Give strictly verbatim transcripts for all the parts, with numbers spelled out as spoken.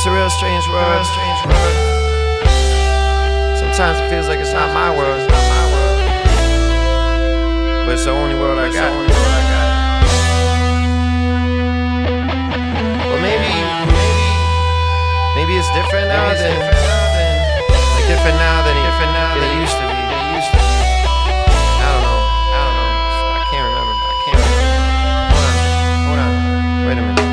It's a real strange world. Real strange world. Sometimes it feels like it's not my world. It's not my world. But it's the only world I got. But maybe, maybe, maybe it's different now than, like different now than it, different now than it used to be. It used to be. I don't know. I don't know. I can't remember. I can't remember. Hold on. Hold on. Wait a minute.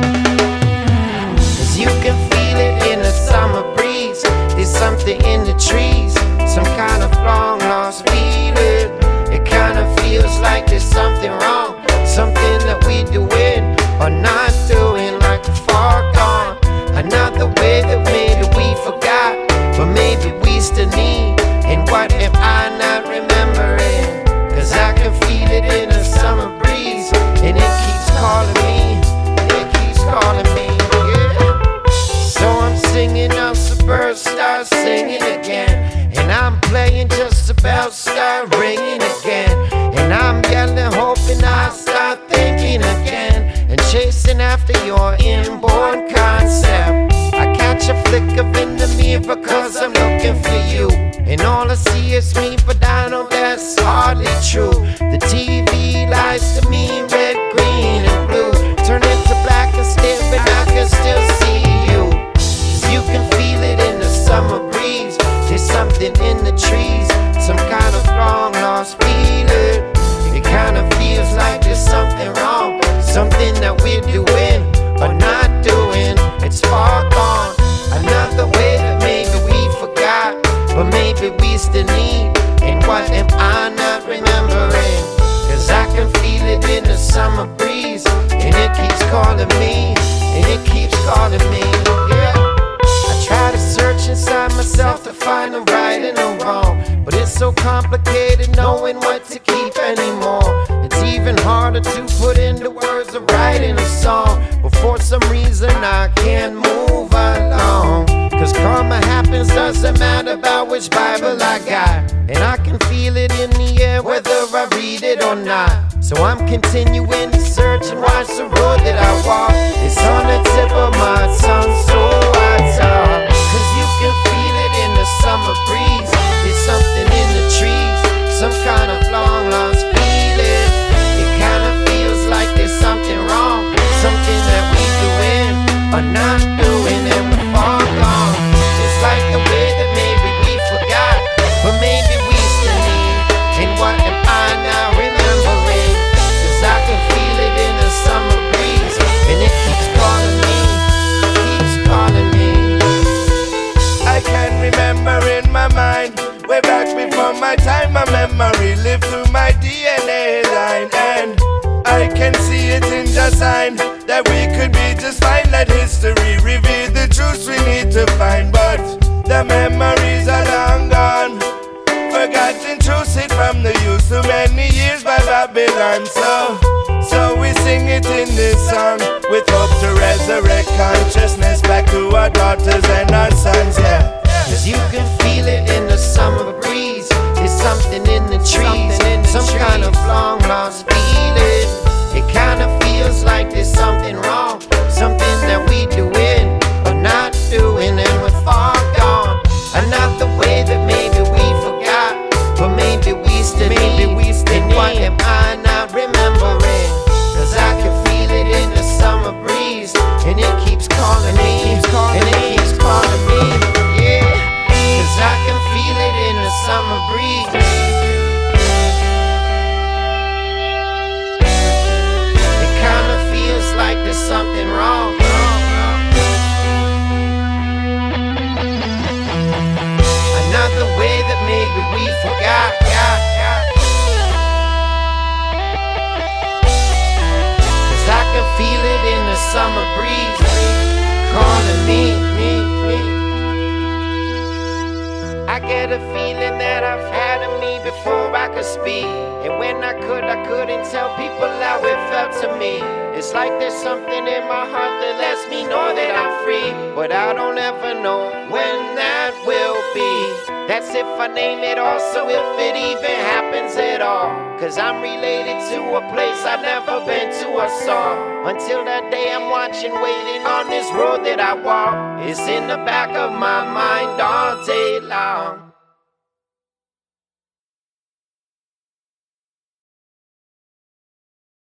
Cause you can feel it in the summer breeze. There's something in the trees, some kind of long lost feeling. It kind of feels like there's something wrong, something that we doing or not doing, like a far gone. Another way that maybe we forgot, but maybe we still need. And what am I not remembering? Cause I can feel it in the summer breeze, and it keeps calling me, it keeps calling me, yeah. So I'm singing up Superstar, singing again, and I'm playing just about start ringing again, and I'm yelling hoping I start thinking again, and chasing after your inborn concept. I catch a flicker in the mirror cause I'm looking for you, and all I see is me, but I know that's hardly true. The T V lies to me red, green and blue, turn it to black and still, but I can still see you. Cause you can feel it in the summer breeze. There's something in the trees, some kind of long lost feeling. It kind of feels like there's something wrong, something that we're doing or not doing. It's far gone. Another way that maybe we forgot, but maybe we still need. And what am I not remembering? Cause I can feel it in the summer breeze, and it keeps calling me, and it keeps calling me, yeah. I try to search inside myself to find the right and the wrong, but it's so complicated knowing what to keep anymore. It's even harder to put into words or write in a song, but for some reason I can't move along. Cause karma happens, doesn't matter about which Bible I got, and I can feel it in the air whether I read it or not. So I'm continuing to search and watch the road that I walk. It's on the tip of my tongue, so I talk. Cause you can feel it in the summer breeze. There's something in the trees, some kind of long lost feeling. It kind of feels like there's something wrong, something that we doing or not doing, and we're far gone. It's like the way that maybe we forgot, but maybe we still need. And what am I now remembering? Cause I can feel it in the summer breeze, and it keeps calling me, keeps calling me. I can remember in my mind, way back before my time, my memory lived through my D N A line, and I can see it in the sign that we could be just fine. Let history reveal the truths we need to find, but the memories are long gone. Forgotten truths hid from the youth too many years by Babylon. So, so we sing it in this song with hope to resurrect consciousness back to our daughters and our sons, yeah. Cause you can feel it in the summer breeze. There's something in the trees, some kind of long lost feeling. It kind of feels like there's something wrong, something that we doing or not doing, and we're far gone. Another way that maybe we forgot, but maybe we still maybe need. We still and need. What am I not remembering? Cause I can feel it in the summer breeze, and it keeps calling me, and it keeps calling me, yeah. Cause I can feel it in the summer breeze. Like there's something wrong. Another way that maybe we forgot. Cause I can feel it in the summer breeze, calling me, me, me. I get a feeling that I've had in me before I could speak, and when I could, I couldn't tell people how it felt to me. It's like there's something in my heart that lets me know that I'm free, but I don't ever know when that will be. That if I name it also, if it even happens at all. Cause I'm related to a place I've never been to or saw. Until that day I'm watching, waiting on this road that I walk. It's in the back of my mind all day long.